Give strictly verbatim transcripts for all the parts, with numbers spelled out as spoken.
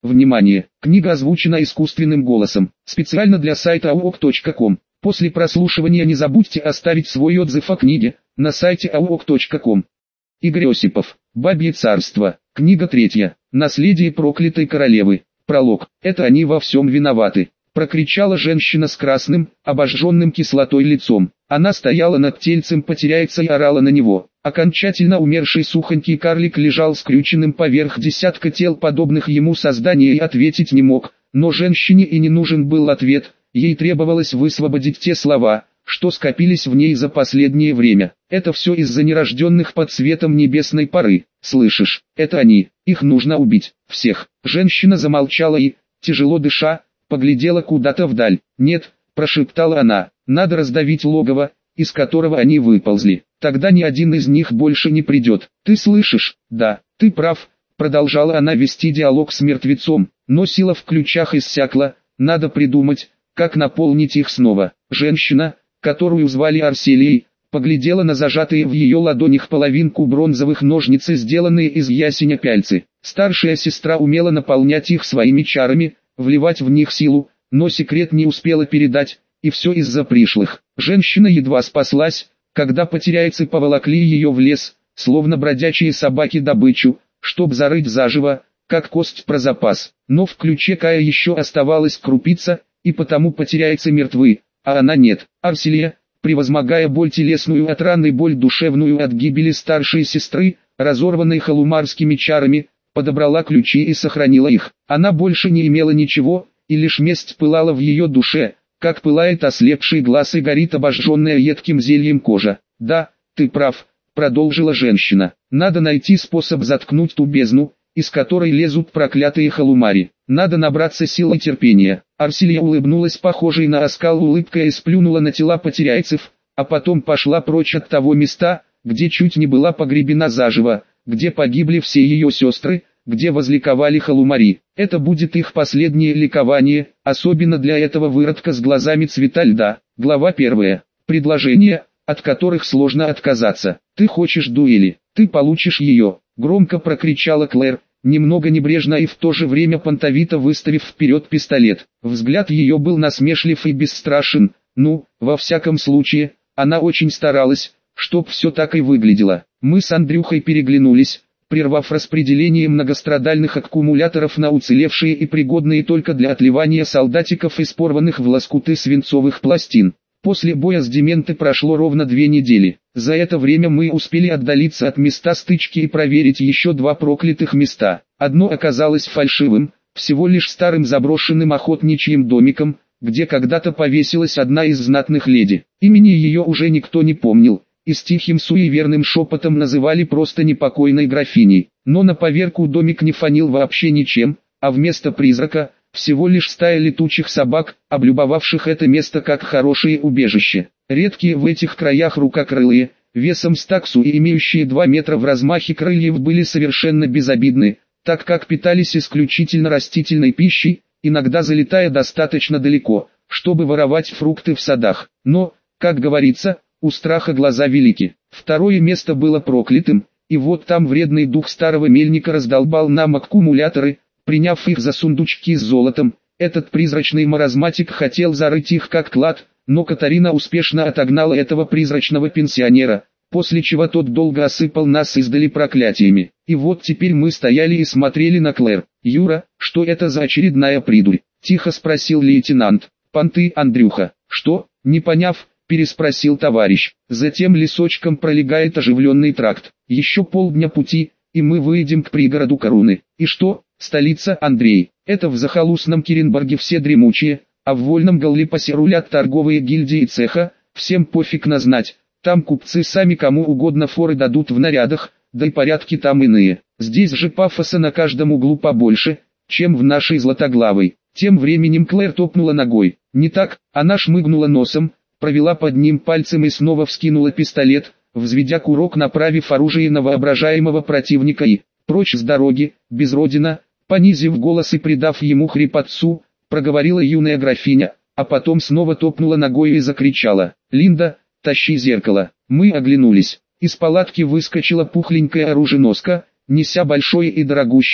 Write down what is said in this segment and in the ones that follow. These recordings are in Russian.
Внимание! Книга озвучена искусственным голосом. Специально для сайта ауок точка ком. После прослушивания не забудьте оставить свой отзыв о книге на сайте ауок точка ком. Игорь Осипов. Бабье царство. Книга третья. Наследие проклятой королевы. Пролог. Это они во всем виноваты. Прокричала женщина с красным, обожженным кислотой лицом. Она стояла над тельцем потеряется и орала на него. Окончательно умерший сухонький карлик лежал скрюченным поверх десятка тел подобных ему созданий и ответить не мог. Но женщине и не нужен был ответ, ей требовалось высвободить те слова, что скопились в ней за последнее время. Это все из-за нерожденных под светом небесной поры. Слышишь, это они, их нужно убить, всех. Женщина замолчала и, тяжело дыша, поглядела куда-то вдаль. «Нет», – прошептала она, – «надо раздавить логово, из которого они выползли. Тогда ни один из них больше не придет. Ты слышишь?» «Да, ты прав», – продолжала она вести диалог с мертвецом, но сила в ключах иссякла, надо придумать, как наполнить их снова. Женщина, которую звали Арселией, поглядела на зажатые в ее ладонях половинку бронзовых ножниц, сделанные из ясеня пяльцы. Старшая сестра умела наполнять их своими чарами, вливать в них силу, но секрет не успела передать, и все из-за пришлых. Женщина едва спаслась, когда потеряйцы поволокли ее в лес, словно бродячие собаки добычу, чтоб зарыть заживо, как кость про запас. Но в ключе Кая еще оставалась крупица, и потому потеряйцы мертвы, а она нет. Арселия, превозмогая боль телесную от раны и боль душевную от гибели старшей сестры, разорванной халумарскими чарами, подобрала ключи и сохранила их. Она больше не имела ничего, и лишь месть пылала в ее душе, как пылает ослепший глаз и горит обожженная едким зельем кожа. «Да, ты прав», — продолжила женщина. «Надо найти способ заткнуть ту бездну, из которой лезут проклятые халумари. Надо набраться сил и терпения». Арселия улыбнулась похожей на оскал улыбкой и сплюнула на тела потеряйцев, а потом пошла прочь от того места, где чуть не была погребена заживо, где погибли все ее сестры, где возликовали халумари. Это будет их последнее ликование, особенно для этого выродка с глазами цвета льда. Глава первая. Предложения, от которых сложно отказаться. «Ты хочешь дуэли, ты получишь ее», — громко прокричала Клэр, немного небрежно и в то же время понтовито выставив вперед пистолет. Взгляд ее был насмешлив и бесстрашен, ну, во всяком случае, она очень старалась, чтоб все так и выглядело. Мы с Андрюхой переглянулись, прервав распределение многострадальных аккумуляторов на уцелевшие и пригодные только для отливания солдатиков из порванных в лоскуты свинцовых пластин. После боя с Дементы прошло ровно две недели. За это время мы успели отдалиться от места стычки и проверить еще два проклятых места. Одно оказалось фальшивым, всего лишь старым заброшенным охотничьим домиком, где когда-то повесилась одна из знатных леди. Имени ее уже никто не помнил, и с тихим суеверным шепотом называли просто непокойной графиней. Но на поверку домик не фонил вообще ничем, а вместо призрака – всего лишь стая летучих собак, облюбовавших это место как хорошее убежище. Редкие в этих краях рукокрылые, весом с таксу и имеющие два метра в размахе крыльев были совершенно безобидны, так как питались исключительно растительной пищей, иногда залетая достаточно далеко, чтобы воровать фрукты в садах. Но, как говорится, у страха глаза велики. Второе место было проклятым, и вот там вредный дух старого мельника раздолбал нам аккумуляторы, приняв их за сундучки с золотом. Этот призрачный маразматик хотел зарыть их как клад, но Катарина успешно отогнала этого призрачного пенсионера, после чего тот долго осыпал нас издали проклятиями. И вот теперь мы стояли и смотрели на Клэр. «Юра, что это за очередная придурь?» – тихо спросил лейтенант. «Понты, Андрюха». «Что?» – не поняв, переспросил товарищ. Затем лесочком пролегает оживленный тракт. Еще полдня пути, и мы выйдем к пригороду Коруны. И что? Столица, Андрей. Это в захолустном Керенбурге все дремучие, а в вольном Галлипасе рулят торговые гильдии цеха, всем пофиг на знать. Там купцы сами кому угодно форы дадут в нарядах, да и порядки там иные. Здесь же пафоса на каждом углу побольше, чем в нашей Златоглавой. Тем временем Клэр топнула ногой. Не так, она шмыгнула носом, провела под ним пальцем и снова вскинула пистолет, взведя курок, направив оружие на воображаемого противника и, прочь с дороги, безродина, понизив голос и придав ему хрипотцу, проговорила юная графиня, а потом снова топнула ногой и закричала: «Линда, тащи зеркало!» Мы оглянулись. Из палатки выскочила пухленькая оруженоска, неся большое и дорогущее,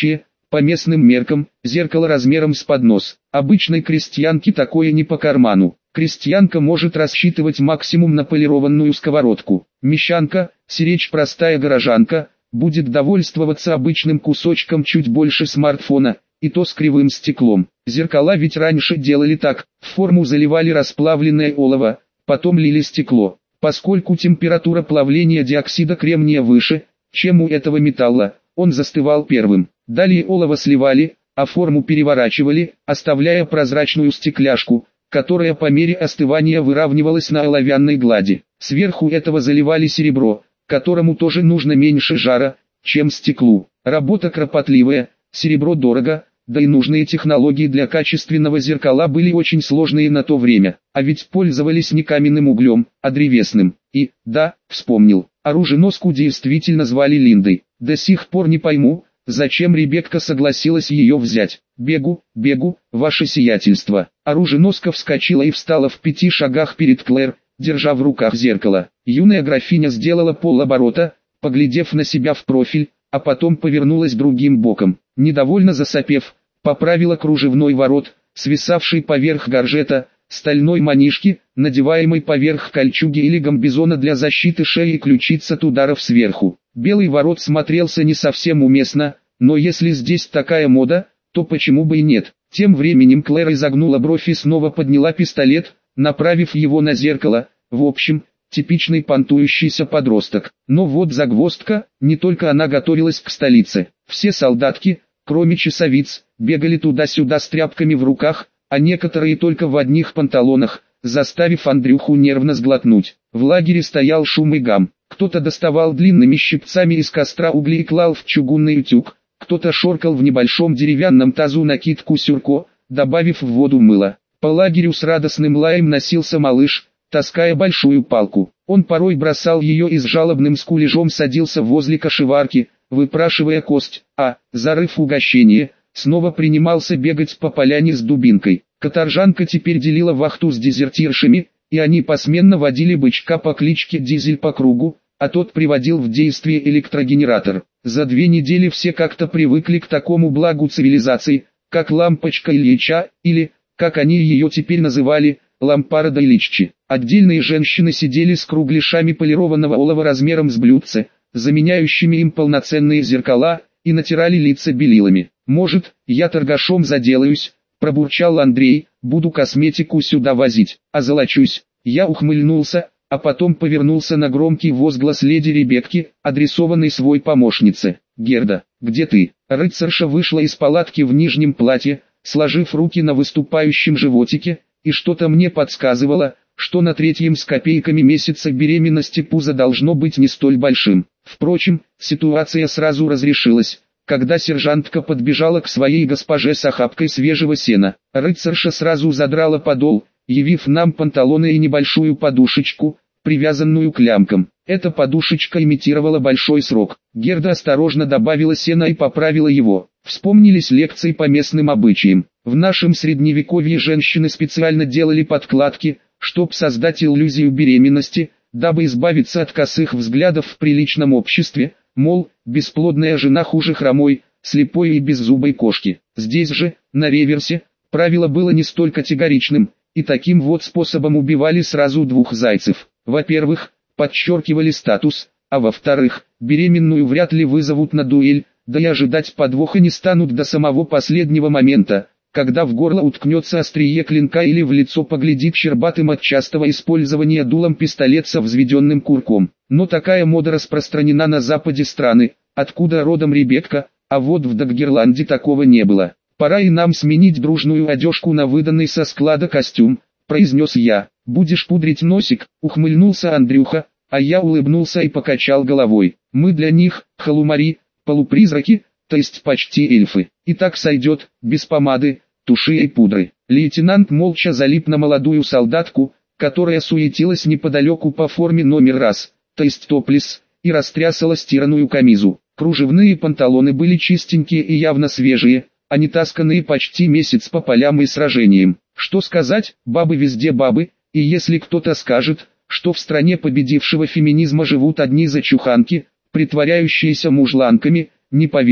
По местным меркам, зеркало размером с поднос. Обычной крестьянке такое не по карману. Крестьянка может рассчитывать максимум на полированную сковородку. Мещанка, сиречь простая горожанка, будет довольствоваться обычным кусочком чуть больше смартфона, и то с кривым стеклом. Зеркала ведь раньше делали так: в форму заливали расплавленное олово, потом лили стекло. Поскольку температура плавления диоксида кремния выше, чем у этого металла, он застывал первым. Далее олово сливали, а форму переворачивали, оставляя прозрачную стекляшку, которая по мере остывания выравнивалась на оловянной глади. Сверху этого заливали серебро, которому тоже нужно меньше жара, чем стеклу. Работа кропотливая, серебро дорого, да и нужные технологии для качественного зеркала были очень сложные на то время. А ведь пользовались не каменным углем, а древесным. И, да, вспомнил, оруженоску действительно звали Линдой. До сих пор не пойму, зачем Ребекка согласилась ее взять. «Бегу, бегу, ваше сиятельство». Оруженоска вскочила и встала в пяти шагах перед Клэр, держа в руках зеркало. Юная графиня сделала полоборота, поглядев на себя в профиль, а потом повернулась другим боком. Недовольно засопев, поправила кружевной ворот, свисавший поверх горжета, стальной манишки, надеваемой поверх кольчуги или гамбизона для защиты шеи и ключиц от ударов сверху. Белый ворот смотрелся не совсем уместно, но если здесь такая мода, то почему бы и нет. Тем временем Клэр изогнула бровь и снова подняла пистолет, направив его на зеркало. В общем, типичный понтующийся подросток. Но вот загвоздка, не только она готовилась к столице. Все солдатки, кроме часовиц, бегали туда-сюда с тряпками в руках, а некоторые только в одних панталонах, заставив Андрюху нервно сглотнуть. В лагере стоял шум и гам. Кто-то доставал длинными щипцами из костра угли и клал в чугунный утюг, кто-то шоркал в небольшом деревянном тазу накидку сюрко, добавив в воду мыло. По лагерю с радостным лаем носился малыш, таская большую палку. Он порой бросал ее и с жалобным скулежом садился возле кошеварки, выпрашивая кость, а, зарыв угощение, снова принимался бегать по поляне с дубинкой. Каторжанка теперь делила вахту с дезертиршами, и они посменно водили бычка по кличке Дизель по кругу, а тот приводил в действие электрогенератор. За две недели все как-то привыкли к такому благу цивилизации, как лампочка Ильича, или, как они ее теперь называли, лампарда Ильиччи. Отдельные женщины сидели с кругляшами полированного олова размером с блюдце, заменяющими им полноценные зеркала, и натирали лица белилами. «Может, я торгашом заделаюсь», — пробурчал Андрей, — «буду косметику сюда возить, озолочусь». Я ухмыльнулся, а потом повернулся на громкий возглас леди Ребекки, адресованный своей помощнице. «Герда, где ты?» Рыцарша вышла из палатки в нижнем платье, сложив руки на выступающем животике, и что-то мне подсказывало, что на третьем с копейками месяца беременности пузо должно быть не столь большим. Впрочем, ситуация сразу разрешилась, когда сержантка подбежала к своей госпоже с охапкой свежего сена. Рыцарша сразу задрала подол, явив нам панталоны и небольшую подушечку, привязанную к лямкам. Эта подушечка имитировала большой срок. Герда осторожно добавила сена и поправила его. Вспомнились лекции по местным обычаям. В нашем средневековье женщины специально делали подкладки, чтобы создать иллюзию беременности, дабы избавиться от косых взглядов в приличном обществе, мол, бесплодная жена хуже хромой, слепой и беззубой кошки. Здесь же, на реверсе, правило было не столь категоричным, и таким вот способом убивали сразу двух зайцев. Во-первых, подчеркивали статус, а во-вторых, беременную вряд ли вызовут на дуэль, да и ожидать подвоха не станут до самого последнего момента, когда в горло уткнется острие клинка или в лицо поглядит щербатым от частого использования дулом пистолет со взведенным курком. Но такая мода распространена на западе страны, откуда родом Ребекка, а вот в Даггерланде такого не было. «Пора и нам сменить дружную одежку на выданный со склада костюм», — произнес я. «Будешь пудрить носик», — ухмыльнулся Андрюха, а я улыбнулся и покачал головой. «Мы для них, халумари, полупризраки, то есть почти эльфы. И так сойдет, без помады, туши и пудры». Лейтенант молча залип на молодую солдатку, которая суетилась неподалеку по форме номер раз, то есть топлес, и растрясала стиранную камизу. Кружевные панталоны были чистенькие и явно свежие, а не тасканные почти месяц по полям и сражениям. Что сказать, бабы везде бабы, и если кто-то скажет, что в стране победившего феминизма живут одни зачуханки, притворяющиеся мужланками, не поверю.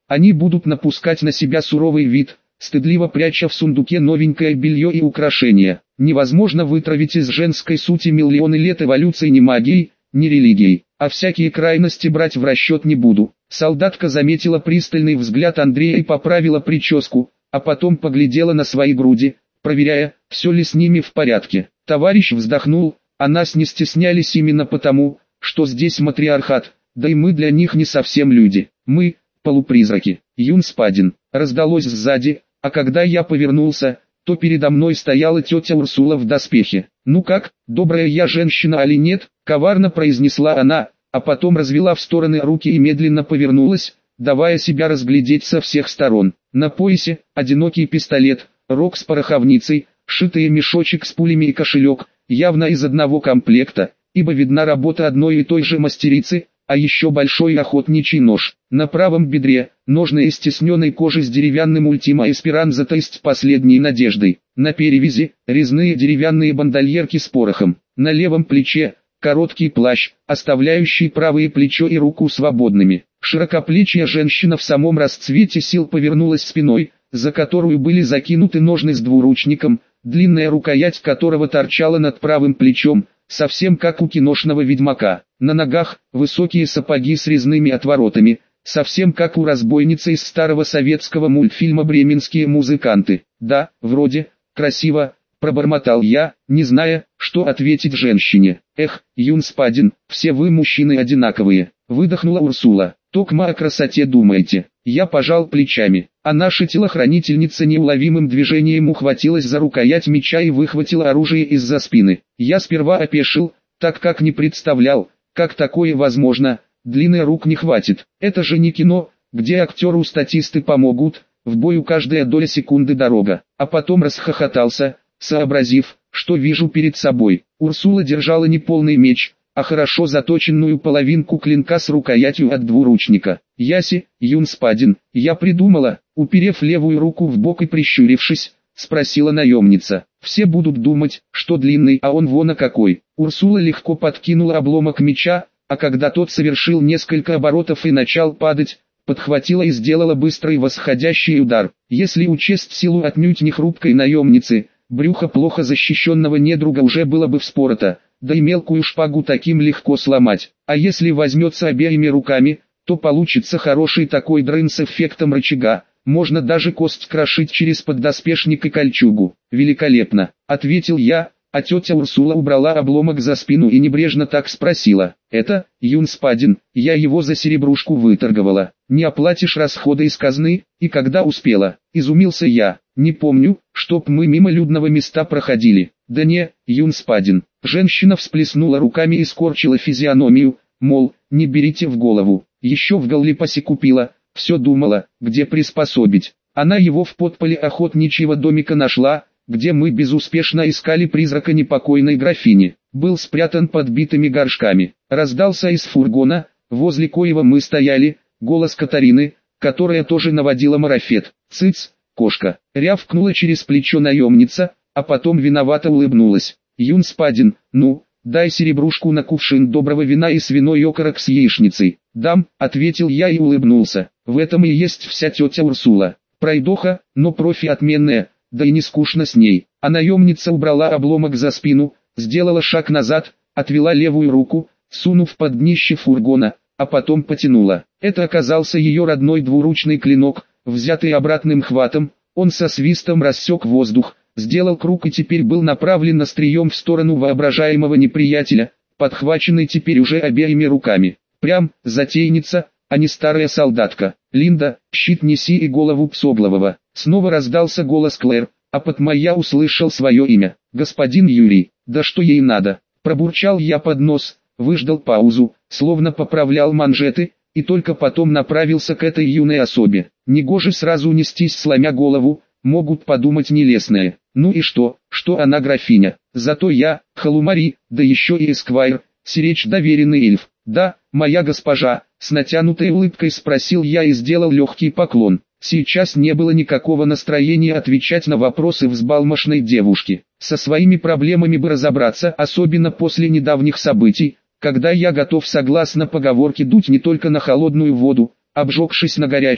Они будут напускать на себя суровый вид, стыдливо пряча в сундуке новенькое белье и украшения. Невозможно вытравить из женской сути миллионы лет эволюции ни магией, ни религией, а всякие крайности брать в расчет не буду. Солдатка заметила пристальный взгляд Андрея и поправила прическу, а потом поглядела на свои груди, проверяя, все ли с ними в порядке. Товарищ вздохнул, а нас не стеснялись именно потому, что здесь матриархат, да и мы для них не совсем люди. Мы – полупризраки. Юн Спадин. Раздалось сзади, а когда я повернулся, то передо мной стояла тетя Урсула в доспехе. «Ну как, добрая я женщина или нет?» – коварно произнесла она, а потом развела в стороны руки и медленно повернулась, давая себя разглядеть со всех сторон. На поясе – одинокий пистолет, рог с пороховницей, шитый мешочек с пулями и кошелек, явно из одного комплекта, ибо видна работа одной и той же мастерицы, а еще большой охотничий нож. На правом бедре – ножны из тисненной кожи с деревянным ультима эсперанза, то есть последней надеждой. На перевязи – резные деревянные бандольерки с порохом. На левом плече – короткий плащ, оставляющий правое плечо и руку свободными. Широкоплечья женщина в самом расцвете сил повернулась спиной, за которую были закинуты ножны с двуручником, длинная рукоять которого торчала над правым плечом, совсем как у киношного ведьмака. На ногах высокие сапоги с резными отворотами, совсем как у разбойницы из старого советского мультфильма «Бременские музыканты». «Да, вроде, красиво», — пробормотал я, не зная, что ответить женщине. «Эх, Юн Спадин, все вы мужчины одинаковые», — выдохнула Урсула. «Токма о красоте думаете?» Я пожал плечами, а наша телохранительница неуловимым движением ухватилась за рукоять меча и выхватила оружие из-за спины. Я сперва опешил, так как не представлял, как такое возможно, длины рук не хватит. Это же не кино, где актеру-статисты помогут, в бою каждая доля секунды дорога. А потом расхохотался, сообразив, что вижу перед собой. Урсула держала не полный меч, а хорошо заточенную половинку клинка с рукоятью от двуручника. «Яси, Юн Спадин, я придумала», уперев левую руку в бок и прищурившись, спросила наемница. «Все будут думать, что длинный, а он вон а какой». Урсула легко подкинула обломок меча, а когда тот совершил несколько оборотов и начал падать, подхватила и сделала быстрый восходящий удар. Если учесть силу отнюдь не хрупкой наемницы, брюхо плохо защищенного недруга уже было бы вспорото, да и мелкую шпагу таким легко сломать. А если возьмется обеими руками, то получится хороший такой дрын с эффектом рычага, можно даже кость крошить через поддоспешник и кольчугу. «Великолепно», — ответил я, а тетя Урсула убрала обломок за спину и небрежно так спросила. «Это, Юн Спадин, я его за серебрушку выторговала. Не оплатишь расходы из казны?» «И когда успела?» — изумился я. «Не помню, чтоб мы мимо людного места проходили». «Да не, Юн Спадин». Женщина всплеснула руками и скорчила физиономию, мол, не берите в голову. Еще в Галлипасе купила, все думала, где приспособить. Она его в подполе охотничьего домика нашла, где мы безуспешно искали призрака непокойной графини. Был спрятан под битыми горшками. Раздался из фургона, возле коего мы стояли, голос Катарины, которая тоже наводила марафет. «Цыц, кошка!» — рявкнула через плечо наемница, а потом виновато улыбнулась. «Юн Спадин, ну, дай серебрушку на кувшин доброго вина и свиной окорок с яичницей». «Дам», — ответил я и улыбнулся. В этом и есть вся тетя Урсула. Пройдоха, но профи отменная, да и не скучно с ней. А наемница убрала обломок за спину, сделала шаг назад, отвела левую руку, сунув под днище фургона, а потом потянула. Это оказался ее родной двуручный клинок, взятый обратным хватом. Он со свистом рассек воздух, сделал круг и теперь был направлен острием в сторону воображаемого неприятеля, подхваченный теперь уже обеими руками. Прям, затейница, а не старая солдатка. «Линда, щит неси и голову Псоглового». Снова раздался голос Клэр, а потом я услышал свое имя. «Господин Юрий, да что ей надо?» Пробурчал я под нос, выждал паузу, словно поправлял манжеты, и только потом направился к этой юной особе. Негоже сразу нестись сломя голову, могут подумать нелестное. Ну и что, что она графиня? Зато я, Халумари, да еще и эсквайр, сиречь доверенный эльф. «Да, моя госпожа», — с натянутой улыбкой спросил я и сделал легкий поклон. Сейчас не было никакого настроения отвечать на вопросы взбалмошной девушки. Со своими проблемами бы разобраться, особенно после недавних событий, когда я готов согласно поговорке дуть не только на холодную воду, обжегшись на горячей, а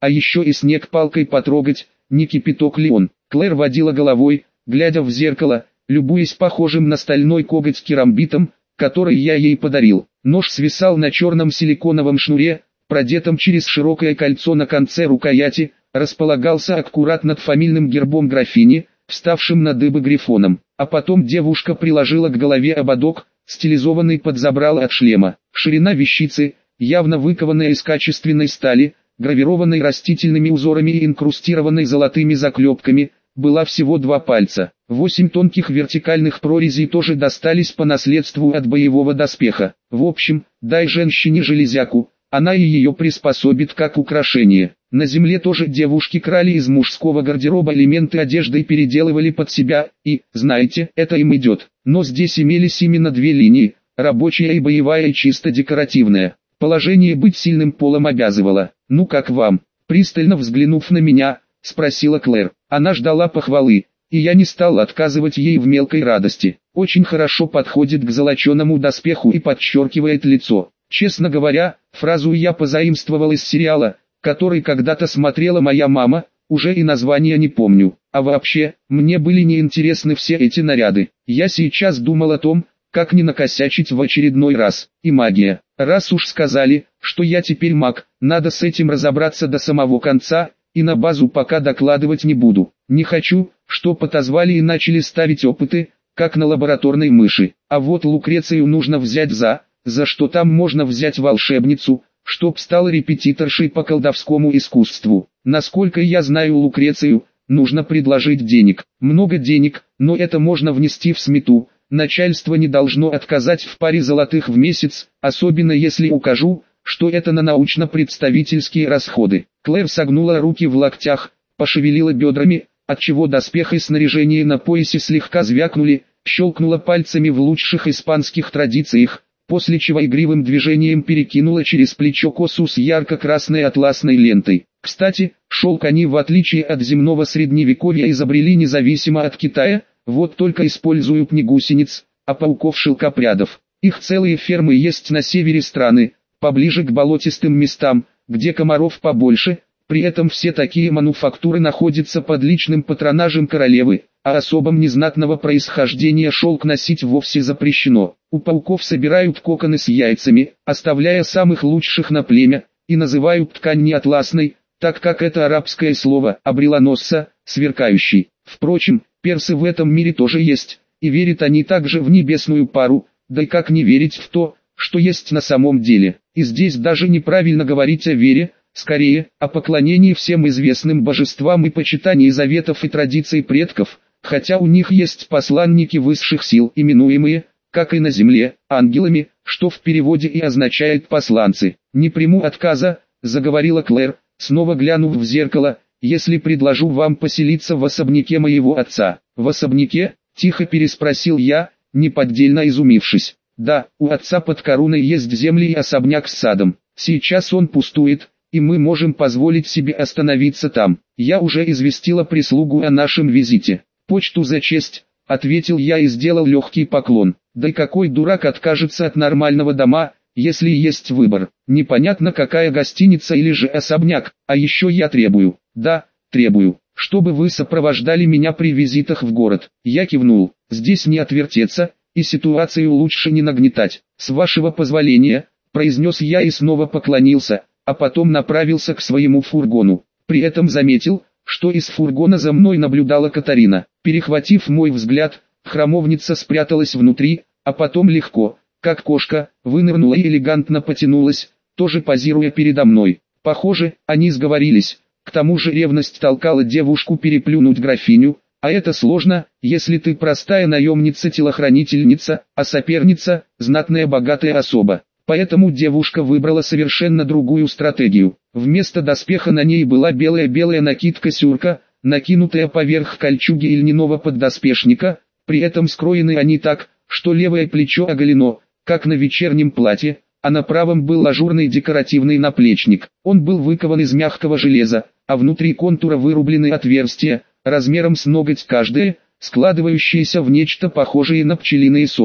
а еще и снег палкой потрогать, не кипяток ли он. Клэр водила головой, глядя в зеркало, любуясь похожим на стальной коготь керамбитом, который я ей подарил. Нож свисал на черном силиконовом шнуре, продетом через широкое кольцо на конце рукояти, располагался аккурат над фамильным гербом графини, вставшим на дыбы грифоном. А потом девушка приложила к голове ободок, стилизованный под забрало от шлема. Ширина вещицы, явно выкованная из качественной стали, гравированной растительными узорами и инкрустированной золотыми заклепками, была всего два пальца. Восемь тонких вертикальных прорезей тоже достались по наследству от боевого доспеха. В общем, дай женщине железяку, она и ее приспособит как украшение. На земле тоже девушки крали из мужского гардероба элементы одежды и переделывали под себя, и, знаете, это им идет. Но здесь имелись именно две линии, рабочая и боевая и чисто декоративная. Положение быть сильным полом обязывало. «Ну как вам?» Пристально взглянув на меня, спросила Клэр. Она ждала похвалы, и я не стал отказывать ей в мелкой радости. Очень хорошо подходит к золоченому доспеху и подчеркивает лицо. Честно говоря, фразу я позаимствовал из сериала, который когда-то смотрела моя мама, уже и название не помню. А вообще, мне были неинтересны все эти наряды. Я сейчас думал о том, как не накосячить в очередной раз. И магия. Раз уж сказали, что я теперь маг, надо с этим разобраться до самого конца, и на базу пока докладывать не буду. Не хочу, чтоб отозвали и начали ставить опыты, как на лабораторной мыши. А вот Лукрецию нужно взять за, за что там можно взять волшебницу, чтоб стала репетиторшей по колдовскому искусству. Насколько я знаю Лукрецию, нужно предложить денег. Много денег, но это можно внести в смету. Начальство не должно отказать в паре золотых в месяц, особенно если укажу, что это на научно-представительские расходы. Клэр согнула руки в локтях, пошевелила бедрами, отчего доспех и снаряжение на поясе слегка звякнули, щелкнула пальцами в лучших испанских традициях, после чего игривым движением перекинула через плечо косу с ярко-красной атласной лентой. Кстати, шелк они в отличие от земного средневековья изобрели независимо от Китая, вот только используют не гусениц, а пауков-шелкопрядов. Их целые фермы есть на севере страны, поближе к болотистым местам, где комаров побольше, при этом все такие мануфактуры находятся под личным патронажем королевы, а особом незнатного происхождения шелк носить вовсе запрещено. У пауков собирают коконы с яйцами, оставляя самых лучших на племя, и называют ткань не атласной, так как это арабское слово «абрилоносса», сверкающий. Впрочем, персы в этом мире тоже есть, и верят они также в небесную пару, да и как не верить в то, что есть на самом деле. И здесь даже неправильно говорить о вере, скорее, о поклонении всем известным божествам и почитании заветов и традиций предков, хотя у них есть посланники высших сил, именуемые, как и на земле, ангелами, что в переводе и означает «посланцы». «Не приму отказа», — заговорила Клэр, снова глянув в зеркало, «если предложу вам поселиться в особняке моего отца». «В особняке?» — тихо переспросил я, неподдельно изумившись. «Да, у отца под Коруной есть земли и особняк с садом. Сейчас он пустует, и мы можем позволить себе остановиться там. Я уже известила прислугу о нашем визите». «Почту за честь», — ответил я и сделал легкий поклон. «Да и какой дурак откажется от нормального дома, если есть выбор? Непонятно какая гостиница или же особняк, а еще я требую». «Да, требую, чтобы вы сопровождали меня при визитах в город». Я кивнул. «Здесь не отвертеться, и ситуацию лучше не нагнетать. С вашего позволения», — произнес я и снова поклонился, а потом направился к своему фургону. При этом заметил, что из фургона за мной наблюдала Катарина. Перехватив мой взгляд, храмовница спряталась внутри, а потом легко, как кошка, вынырнула и элегантно потянулась, тоже позируя передо мной. Похоже, они сговорились. К тому же ревность толкала девушку переплюнуть графиню, а это сложно, если ты простая наемница-телохранительница, а соперница – знатная богатая особа. Поэтому девушка выбрала совершенно другую стратегию. Вместо доспеха на ней была белая-белая накидка-сюрка, накинутая поверх кольчуги и льняного поддоспешника, при этом скроены они так, что левое плечо оголено, как на вечернем платье, а на правом был ажурный декоративный наплечник. Он был выкован из мягкого железа, а внутри контура вырублены отверстия, размером с ноготь каждое, складывающиеся в нечто похожее на пчелиные соты.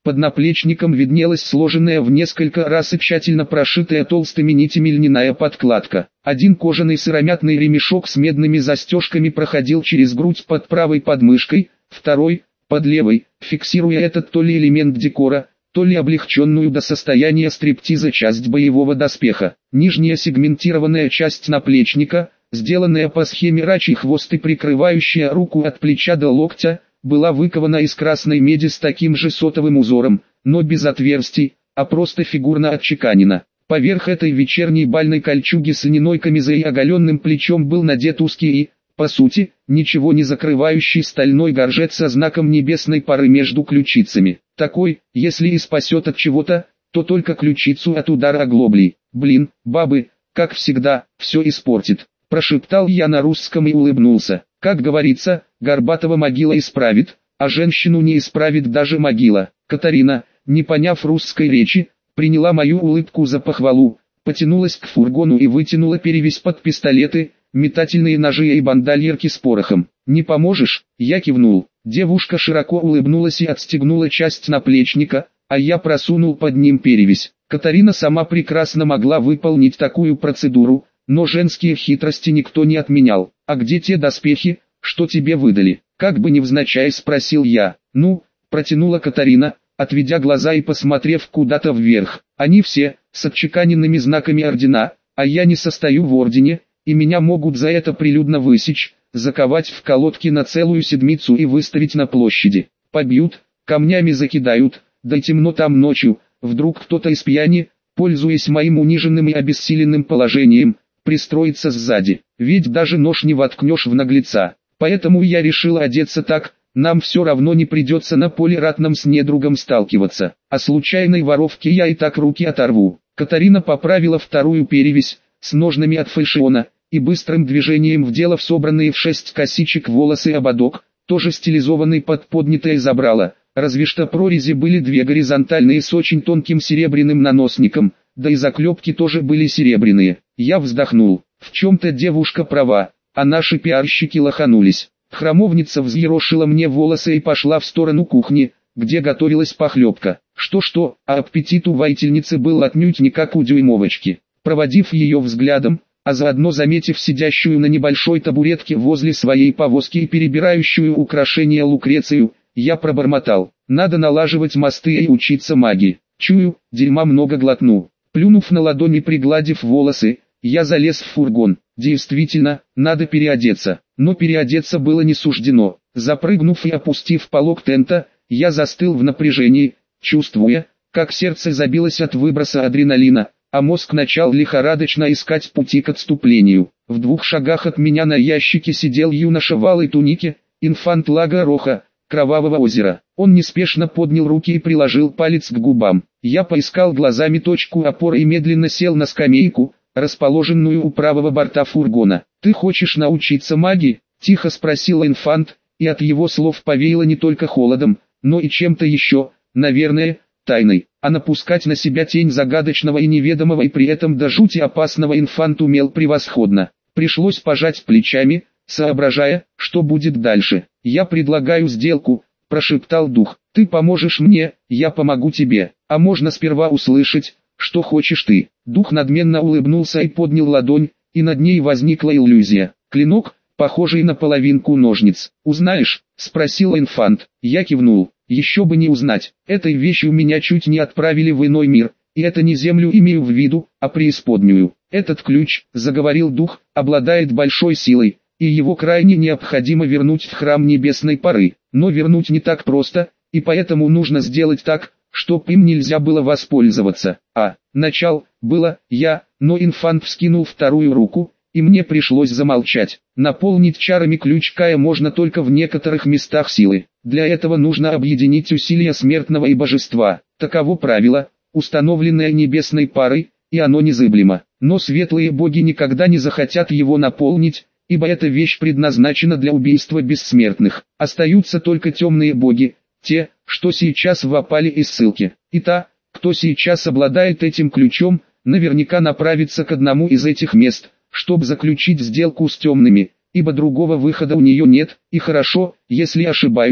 Под наплечником виднелась сложенная в несколько раз и тщательно прошитая толстыми нитями льняная подкладка. Один кожаный сыромятный ремешок с медными застежками проходил через грудь под правой подмышкой, второй – под левой, фиксируя этот то ли элемент декора, то ли облегченную до состояния стриптиза часть боевого доспеха. Нижняя сегментированная часть наплечника, сделанная по схеме рачий хвост и прикрывающая руку от плеча до локтя, была выкована из красной меди с таким же сотовым узором, но без отверстий, а просто фигурно отчеканена. Поверх этой вечерней бальной кольчуги с льняной камизой и оголенным плечом был надет узкий и, по сути, ничего не закрывающий стальной горжет со знаком небесной пары между ключицами. Такой, если и спасет от чего-то, то только ключицу от удара оглоблей. Блин, бабы, как всегда, все испортит. Прошептал я на русском и улыбнулся. Как говорится, Горбатова могила исправит, а женщину не исправит даже могила. Катарина, не поняв русской речи, приняла мою улыбку за похвалу, потянулась к фургону и вытянула перевязь под пистолеты, метательные ножи и бандольерки с порохом. «Не поможешь?» Я кивнул. Девушка широко улыбнулась и отстегнула часть наплечника, а я просунул под ним перевязь. Катарина сама прекрасно могла выполнить такую процедуру, но женские хитрости никто не отменял. «А где те доспехи, что тебе выдали?» Как бы невзначай спросил я. «Ну», протянула Катарина, отведя глаза и посмотрев куда-то вверх. «Они все, с отчеканенными знаками ордена, а я не состою в ордене, и меня могут за это прилюдно высечь, заковать в колодки на целую седмицу и выставить на площади. Побьют, камнями закидают, да и темно там ночью, вдруг кто-то из пьяни, пользуясь моим униженным и обессиленным положением, пристроится сзади. Ведь даже нож не воткнешь в наглеца. Поэтому я решила одеться так, нам все равно не придется на поле ратном с недругом сталкиваться. А случайной воровке я и так руки оторву». Катарина поправила вторую перевязь, с ножнами от фальшиона, и быстрым движением вдела в собранные в шесть косичек волосы ободок, тоже стилизованный под поднятое забрало, разве что прорези были две горизонтальные с очень тонким серебряным наносником, да и заклепки тоже были серебряные. Я вздохнул. В чем-то девушка права, а наши пиарщики лоханулись. Храмовница взъерошила мне волосы и пошла в сторону кухни, где готовилась похлебка. Что-что, а аппетит у воительницы был отнюдь не как у дюймовочки. Проводив ее взглядом, а заодно заметив сидящую на небольшой табуретке возле своей повозки и перебирающую украшения Лукрецию, я пробормотал: «Надо налаживать мосты и учиться магии. Чую, дерьма много глотну». Плюнув на ладони, пригладив волосы, я залез в фургон. Действительно, надо переодеться. Но переодеться было не суждено. Запрыгнув и опустив полог тента, я застыл в напряжении, чувствуя, как сердце забилось от выброса адреналина, а мозг начал лихорадочно искать пути к отступлению. В двух шагах от меня на ящике сидел юноша в алой тунике, инфант Лаго Роха, Кровавого озера. Он неспешно поднял руки и приложил палец к губам. Я поискал глазами точку опоры и медленно сел на скамейку, расположенную у правого борта фургона. «Ты хочешь научиться магии?» – тихо спросил инфант, и от его слов повеяло не только холодом, но и чем-то еще, наверное, тайной. А напускать на себя тень загадочного и неведомого и при этом до жути опасного инфант умел превосходно. Пришлось пожать плечами, соображая, что будет дальше. «Я предлагаю сделку», – прошептал дух. «Ты поможешь мне, я помогу тебе. А можно сперва услышать, что хочешь ты?» Дух надменно улыбнулся и поднял ладонь, и над ней возникла иллюзия. Клинок, похожий на половинку ножниц. «Узнаешь?» – спросил инфант. Я кивнул. «Еще бы не узнать. Этой вещью меня чуть не отправили в иной мир, и это не землю имею в виду, а преисподнюю. Этот ключ, заговорил дух, обладает большой силой, и его крайне необходимо вернуть в храм небесной поры. Но вернуть не так просто, и поэтому нужно сделать так, чтоб им нельзя было воспользоваться. А, начал, было, я, но инфант вскинул вторую руку, и мне пришлось замолчать. Наполнить чарами ключ Кая можно только в некоторых местах силы. Для этого нужно объединить усилия смертного и божества. Таково правило, установленное небесной парой, и оно незыблемо. Но светлые боги никогда не захотят его наполнить, ибо эта вещь предназначена для убийства бессмертных. Остаются только темные боги, те, что сейчас в опале и ссылке. И та, кто сейчас обладает этим ключом, наверняка направится к одному из этих мест, чтобы заключить сделку с темными, ибо другого выхода у нее нет, и хорошо, если ошибаюсь,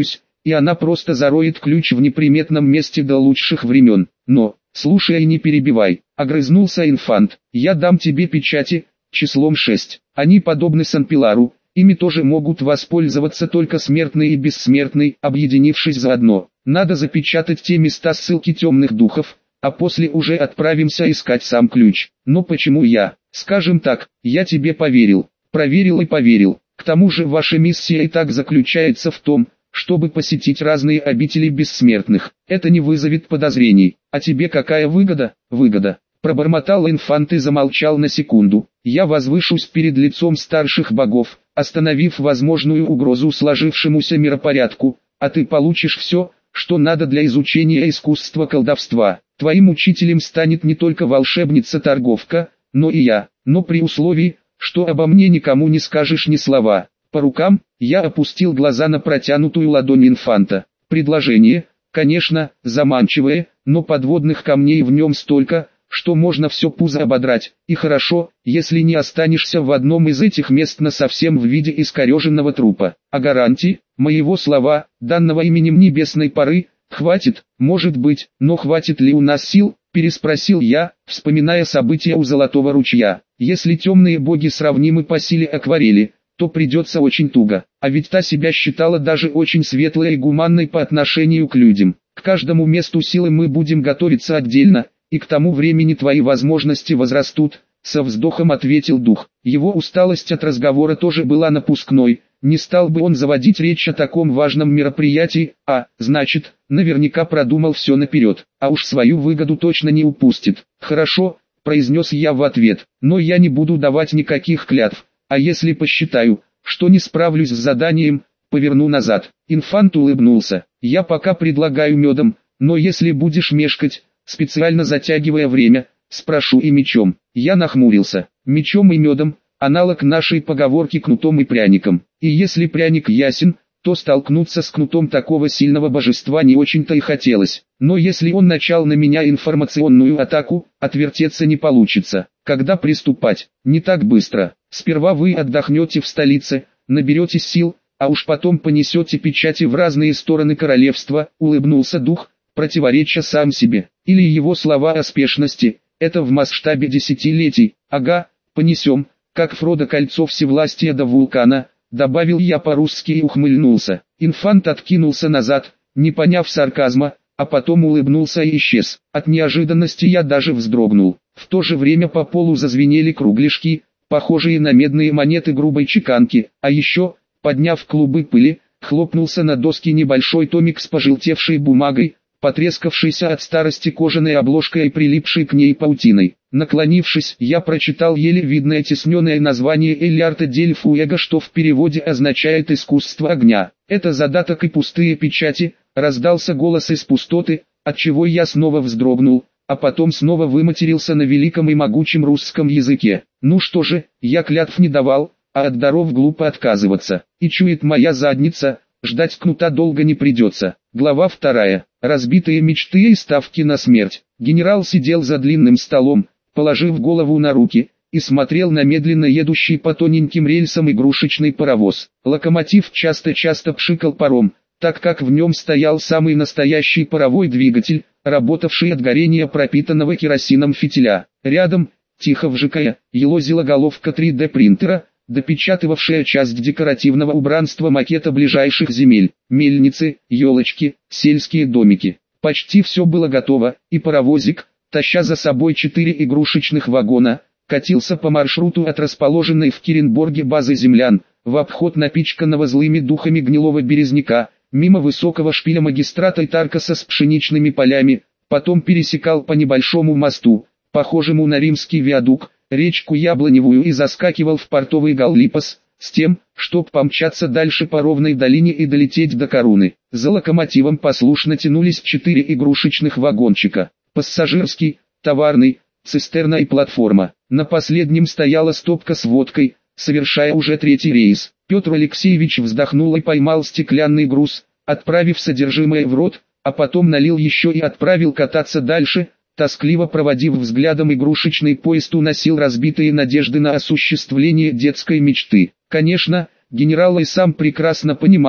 и она просто зароет ключ в неприметном месте до лучших времен. Но, слушай и не перебивай, огрызнулся инфант, я дам тебе печати, числом шесть. Они подобны Санпилару, ими тоже могут воспользоваться только смертный и бессмертный, объединившись заодно. Надо запечатать те места ссылки темных духов, а после уже отправимся искать сам ключ. Но почему я? Скажем так, я тебе поверил, проверил и поверил. К тому же ваша миссия и так заключается в том, чтобы посетить разные обители бессмертных. Это не вызовет подозрений. А тебе какая выгода? Выгода. Пробормотал инфант и замолчал на секунду. Я возвышусь перед лицом старших богов, остановив возможную угрозу сложившемуся миропорядку, а ты получишь все, что надо для изучения искусства колдовства. Твоим учителем станет не только волшебница-торговка, но и я, но при условии, что обо мне никому не скажешь ни слова. По рукам, я опустил глаза на протянутую ладонь инфанта. Предложение, конечно, заманчивое, но подводных камней в нем столько, что можно все пузо ободрать, и хорошо, если не останешься в одном из этих мест насовсем в виде искореженного трупа. А гарантии, моего слова, данного именем небесной поры, хватит, может быть, но хватит ли у нас сил, переспросил я, вспоминая события у Золотого ручья. Если темные боги сравнимы по силе акварели, то придется очень туго, а ведь та себя считала даже очень светлой и гуманной по отношению к людям. К каждому месту силы мы будем готовиться отдельно, и к тому времени твои возможности возрастут, со вздохом ответил дух. Его усталость от разговора тоже была напускной, не стал бы он заводить речь о таком важном мероприятии, а, значит, наверняка продумал все наперед, а уж свою выгоду точно не упустит. Хорошо, произнес я в ответ, но я не буду давать никаких клятв, а если посчитаю, что не справлюсь с заданием, поверну назад. Инфант улыбнулся, я пока предлагаю медом, но если будешь мешкать, специально затягивая время, спрошу и мечом. Я нахмурился. Мечом и медом, аналог нашей поговорки кнутом и пряником. И если пряник ясен, то столкнуться с кнутом такого сильного божества не очень-то и хотелось. Но если он начал на меня информационную атаку, отвертеться не получится. Когда приступать? Не так быстро. Сперва вы отдохнете в столице, наберетесь сил, а уж потом понесете печати в разные стороны королевства, улыбнулся дух, противореча сам себе. Или его слова о спешности, это в масштабе десятилетий, ага, понесем, как Фродо кольцо всевластия до вулкана, добавил я по-русски и ухмыльнулся. Инфант откинулся назад, не поняв сарказма, а потом улыбнулся и исчез. От неожиданности я даже вздрогнул. В то же время по полу зазвенели кругляшки, похожие на медные монеты грубой чеканки, а еще, подняв клубы пыли, хлопнулся на доске небольшой томик с пожелтевшей бумагой, потрескавшейся от старости кожаной обложкой и прилипшей к ней паутиной. Наклонившись, я прочитал еле видное тесненное название Эль-Арте дель Фуэго, что в переводе означает «искусство огня». Это задаток и пустые печати, раздался голос из пустоты, отчего я снова вздрогнул, а потом снова выматерился на великом и могучем русском языке. Ну что же, я клятв не давал, а от даров глупо отказываться. И чует моя задница, ждать кнута долго не придется. Глава вторая. Разбитые мечты и ставки на смерть. Генерал сидел за длинным столом, положив голову на руки, и смотрел на медленно едущий по тоненьким рельсам игрушечный паровоз. Локомотив часто-часто пшикал паром, так как в нем стоял самый настоящий паровой двигатель, работавший от горения пропитанного керосином фитиля. Рядом, тихо вжикая, елозила головка три дэ принтера, допечатывавшая часть декоративного убранства макета ближайших земель, мельницы, елочки, сельские домики. Почти все было готово, и паровозик, таща за собой четыре игрушечных вагона, катился по маршруту от расположенной в Керенборге базы землян, в обход напичканного злыми духами гнилого березняка, мимо высокого шпиля магистрата и Таркаса с пшеничными полями, потом пересекал по небольшому мосту, похожему на римский виадук, речку Яблоневую и заскакивал в портовый Галлипос, с тем, чтоб помчаться дальше по ровной долине и долететь до Коруны. За локомотивом послушно тянулись четыре игрушечных вагончика, пассажирский, товарный, цистерна и платформа. На последнем стояла стопка с водкой, совершая уже третий рейс. Петр Алексеевич вздохнул и поймал стеклянный груз, отправив содержимое в рот, а потом налил еще и отправил кататься дальше. Тоскливо проводив взглядом игрушечный поезд, уносил разбитые надежды на осуществление детской мечты. Конечно, генерал и сам прекрасно понимал,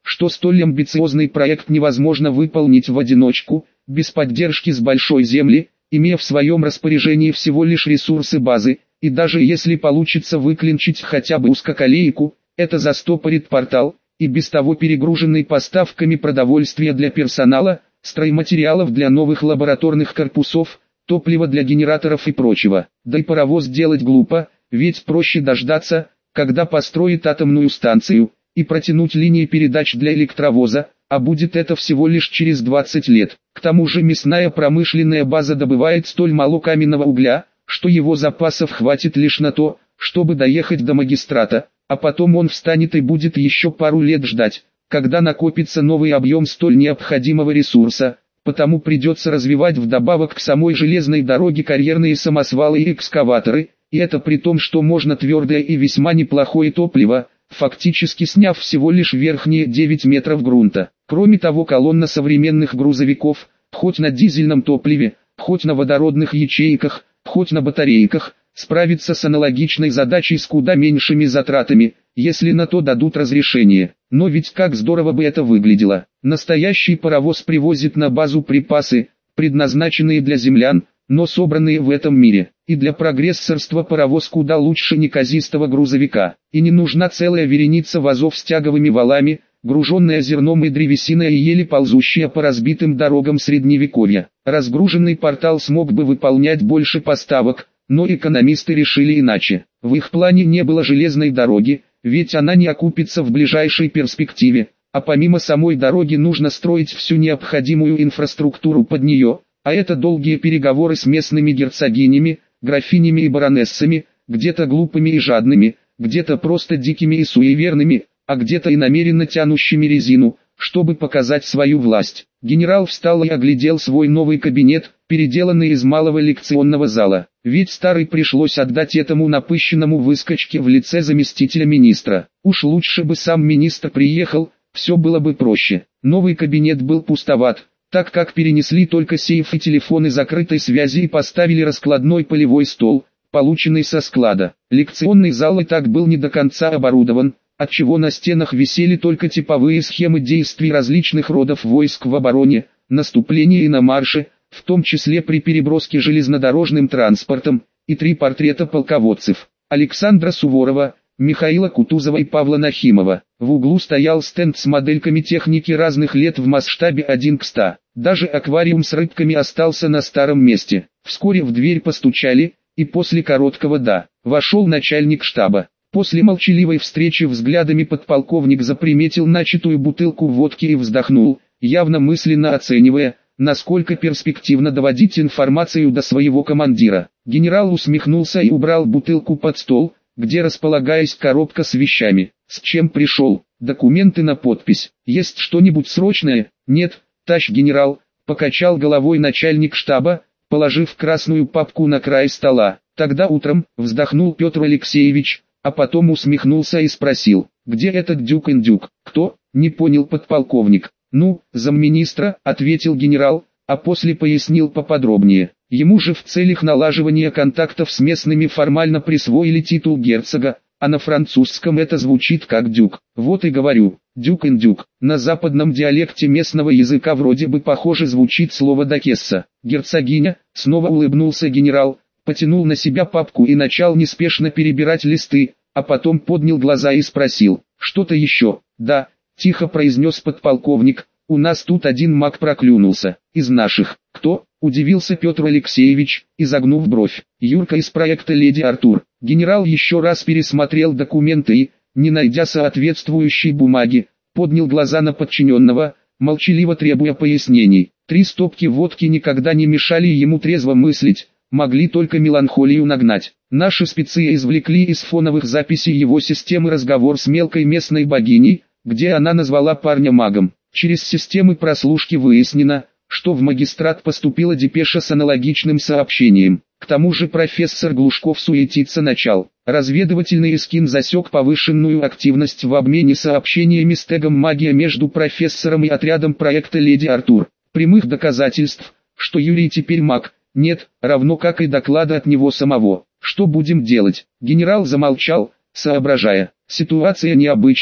что столь амбициозный проект невозможно выполнить в одиночку, без поддержки с большой земли, имея в своем распоряжении всего лишь ресурсы базы, и даже если получится выклинчить хотя бы узкоколейку, это застопорит портал, и без того перегруженный поставками продовольствия для персонала, стройматериалов для новых лабораторных корпусов, топлива для генераторов и прочего. Да и паровоз делать глупо, ведь проще дождаться, когда построит атомную станцию, и протянуть линии передач для электровоза, а будет это всего лишь через двадцать лет. К тому же мясная промышленная база добывает столь мало каменного угля, что его запасов хватит лишь на то, чтобы доехать до магистрата, а потом он встанет и будет еще пару лет ждать, когда накопится новый объем столь необходимого ресурса, потому придется развивать вдобавок к самой железной дороге карьерные самосвалы и экскаваторы, и это при том, что можно твердое и весьма неплохое топливо, фактически сняв всего лишь верхние девять метров грунта. Кроме того, колонна современных грузовиков, хоть на дизельном топливе, хоть на водородных ячейках, хоть на батарейках, справится с аналогичной задачей с куда меньшими затратами, если на то дадут разрешение. Но ведь как здорово бы это выглядело. Настоящий паровоз привозит на базу припасы, предназначенные для землян, но собранные в этом мире. И для прогрессорства паровоз куда лучше неказистого грузовика. И не нужна целая вереница вазов с тяговыми валами, груженная зерном и древесиной и еле ползущая по разбитым дорогам средневековья. Разгруженный портал смог бы выполнять больше поставок, но экономисты решили иначе. В их плане не было железной дороги, ведь она не окупится в ближайшей перспективе, а помимо самой дороги нужно строить всю необходимую инфраструктуру под нее, а это долгие переговоры с местными герцогинями, графинями и баронессами, где-то глупыми и жадными, где-то просто дикими и суеверными, а где-то и намеренно тянущими резину, чтобы показать свою власть. Генерал встал и оглядел свой новый кабинет, переделанный из малого лекционного зала. Ведь старый пришлось отдать этому напыщенному выскочке в лице заместителя министра. Уж лучше бы сам министр приехал, все было бы проще. Новый кабинет был пустоват, так как перенесли только сейф и телефоны закрытой связи и поставили раскладной полевой стол, полученный со склада. Лекционный зал и так был не до конца оборудован, отчего на стенах висели только типовые схемы действий различных родов войск в обороне, наступлении и на марше, в том числе при переброске железнодорожным транспортом, и три портрета полководцев: Александра Суворова, Михаила Кутузова и Павла Нахимова. В углу стоял стенд с модельками техники разных лет в масштабе один к ста. Даже аквариум с рыбками остался на старом месте. Вскоре в дверь постучали, и после короткого «да» вошел начальник штаба. После молчаливой встречи взглядами подполковник заприметил начатую бутылку водки и вздохнул, явно мысленно оценивая, насколько перспективно доводить информацию до своего командира. Генерал усмехнулся и убрал бутылку под стол, где располагалась коробка с вещами. С чем пришел? Документы на подпись. Есть что-нибудь срочное? Нет, товарищ генерал, покачал головой начальник штаба, положив красную папку на край стола. Тогда утром, вздохнул Петр Алексеевич, а потом усмехнулся и спросил: где этот дюк-индюк? Кто? Не понял подполковник. Ну, замминистра, ответил генерал, а после пояснил поподробнее. Ему же в целях налаживания контактов с местными формально присвоили титул герцога, а на французском это звучит как дюк. Вот и говорю, дюк-индюк. На западном диалекте местного языка вроде бы похоже звучит слово дакесса. Герцогиня, снова улыбнулся генерал, потянул на себя папку и начал неспешно перебирать листы, а потом поднял глаза и спросил: что-то еще? Да, тихо произнес подполковник, у нас тут один маг проклюнулся. Из наших. Кто? Удивился Петр Алексеевич, изогнув бровь. Юрка из проекта «Леди Артур». Генерал еще раз пересмотрел документы и, не найдя соответствующей бумаги, поднял глаза на подчиненного, молчаливо требуя пояснений. Три стопки водки никогда не мешали ему трезво мыслить, могли только меланхолию нагнать. Наши спецы извлекли из фоновых записей его системы разговор с мелкой местной богиней, где она назвала парня магом. Через системы прослушки выяснено, что в магистрат поступила депеша с аналогичным сообщением. К тому же профессор Глушков суетиться начал. Разведывательный эскин засек повышенную активность в обмене сообщениями с тегом «Магия» между профессором и отрядом проекта «Леди Артур». Прямых доказательств, что Юрий теперь маг, нет, равно как и доклада от него самого. Что будем делать? Генерал замолчал, соображая. Ситуация необычная,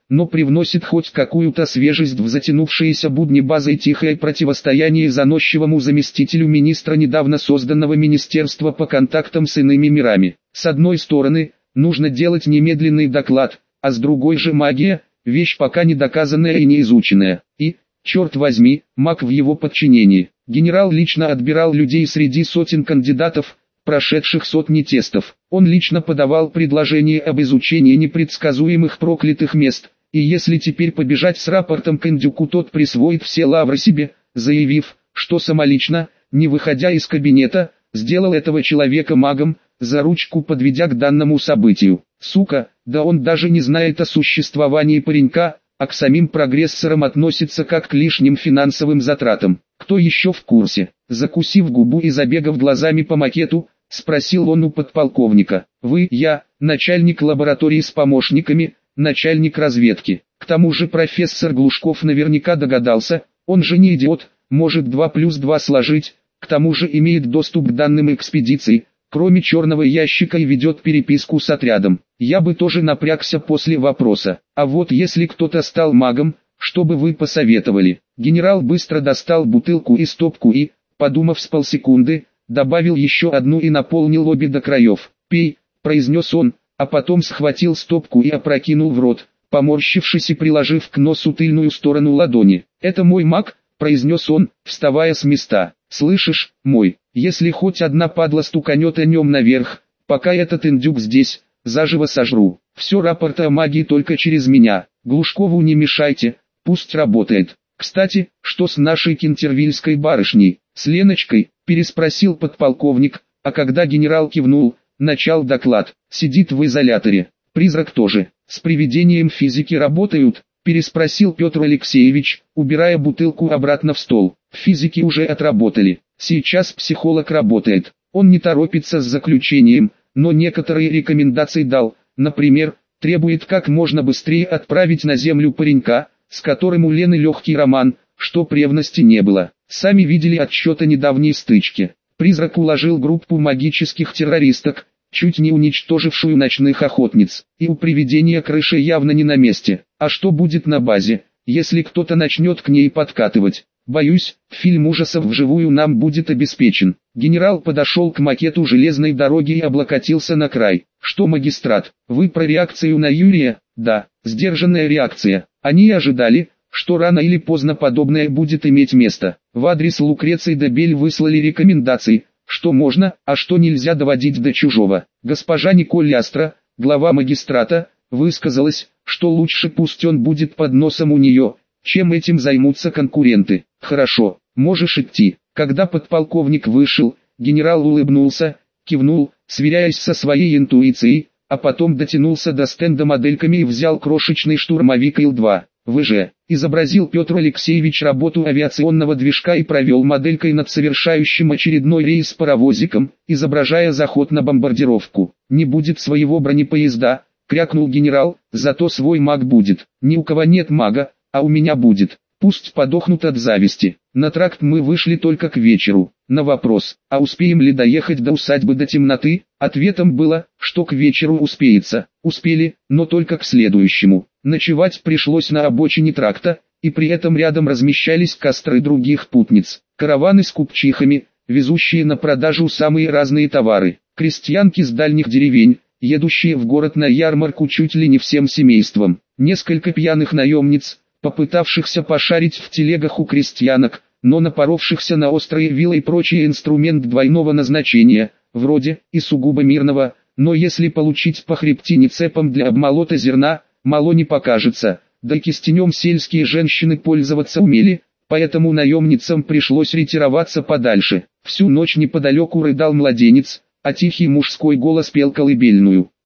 но привносит хоть какую-то свежесть в затянувшиеся будни базы и тихое противостояние заносчивому заместителю министра недавно созданного Министерства по контактам с иными мирами. С одной стороны, нужно делать немедленный доклад, а с другой же магия, вещь пока не доказанная и не изученная. И, черт возьми, маг в его подчинении. Генерал лично отбирал людей среди сотен кандидатов, прошедших сотни тестов. Он лично подавал предложение об изучении непредсказуемых проклятых мест, и если теперь побежать с рапортом к индюку, тот присвоит все лавры себе, заявив, что самолично, не выходя из кабинета, сделал этого человека магом, за ручку подведя к данному событию. Сука, да он даже не знает о существовании паренька, а к самим прогрессорам относится как к лишним финансовым затратам. Кто еще в курсе? Закусив губу и забегав глазами по макету, спросил он у подполковника. Вы, я, начальник лаборатории с помощниками, начальник разведки. К тому же профессор Глушков наверняка догадался, он же не идиот, может два плюс два сложить, к тому же имеет доступ к данным экспедиции, кроме черного ящика, и ведет переписку с отрядом. Я бы тоже напрягся после вопроса. А вот если кто-то стал магом, что бы вы посоветовали? Генерал быстро достал бутылку и стопку и, подумав с полсекунды, добавил еще одну и наполнил обе до краев. «Пей», — произнес он, а потом схватил стопку и опрокинул в рот, поморщившись и приложив к носу тыльную сторону ладони. «Это мой маг», — произнес он, вставая с места. «Слышишь, мой, если хоть одна падла стуканет о нем наверх, пока этот индюк здесь, заживо сожру. Все рапорты о магии только через меня. Глушкову не мешайте, пусть работает. Кстати, что с нашей кентервильской барышней, с Леночкой?» — переспросил подполковник, а когда генерал кивнул, начал доклад. «Сидит в изоляторе. Призрак тоже. С привидением физики работают?» — переспросил Петр Алексеевич, убирая бутылку обратно в стол. «Физики уже отработали. Сейчас психолог работает. Он не торопится с заключением, но некоторые рекомендации дал. Например, требует как можно быстрее отправить на землю паренька, с которым у Лены легкий роман, чтоб ревности не было. Сами видели отчет о недавней стычке. Призрак уложил группу магических террористок, чуть не уничтожившую ночных охотниц. И у привидения крыша явно не на месте. А что будет на базе, если кто-то начнет к ней подкатывать? Боюсь, фильм ужасов вживую нам будет обеспечен». Генерал подошел к макету железной дороги и облокотился на край. «Что, магистрат, вы про реакцию на Юрия?» «Да, сдержанная реакция. Они ожидали, что рано или поздно подобное будет иметь место. В адрес Лукреции де Бель выслали рекомендации, что можно, а что нельзя доводить до чужого. Госпожа Николь Астра, глава магистрата, высказалась, что лучше пусть он будет под носом у нее, чем этим займутся конкуренты. Хорошо, можешь идти». Когда подполковник вышел, генерал улыбнулся, кивнул, сверяясь со своей интуицией, а потом дотянулся до стенда модельками и взял крошечный штурмовик Ил два. «Вы же», — изобразил Петр Алексеевич работу авиационного движка и провел моделькой над совершающим очередной рейс паровозиком, изображая заход на бомбардировку. «Не будет своего бронепоезда», — крякнул генерал, — «зато свой маг будет. Ни у кого нет мага, а у меня будет. Пусть подохнут от зависти». На тракт мы вышли только к вечеру. На вопрос, а успеем ли доехать до усадьбы до темноты, ответом было, что к вечеру успеется. Успели, но только к следующему. Ночевать пришлось на обочине тракта, и при этом рядом размещались костры других путниц. Караваны с купчихами, везущие на продажу самые разные товары. Крестьянки с дальних деревень, едущие в город на ярмарку чуть ли не всем семейством. Несколько пьяных наемниц, попытавшихся пошарить в телегах у крестьянок, но напоровшихся на острые вилы и прочий инструмент двойного назначения, вроде и сугубо мирного, но если получить по хребтине цепом для обмолота зерна, мало не покажется, да и кистенем сельские женщины пользоваться умели, поэтому наемницам пришлось ретироваться подальше. Всю ночь неподалеку рыдал младенец, а тихий мужской голос пел колыбельную.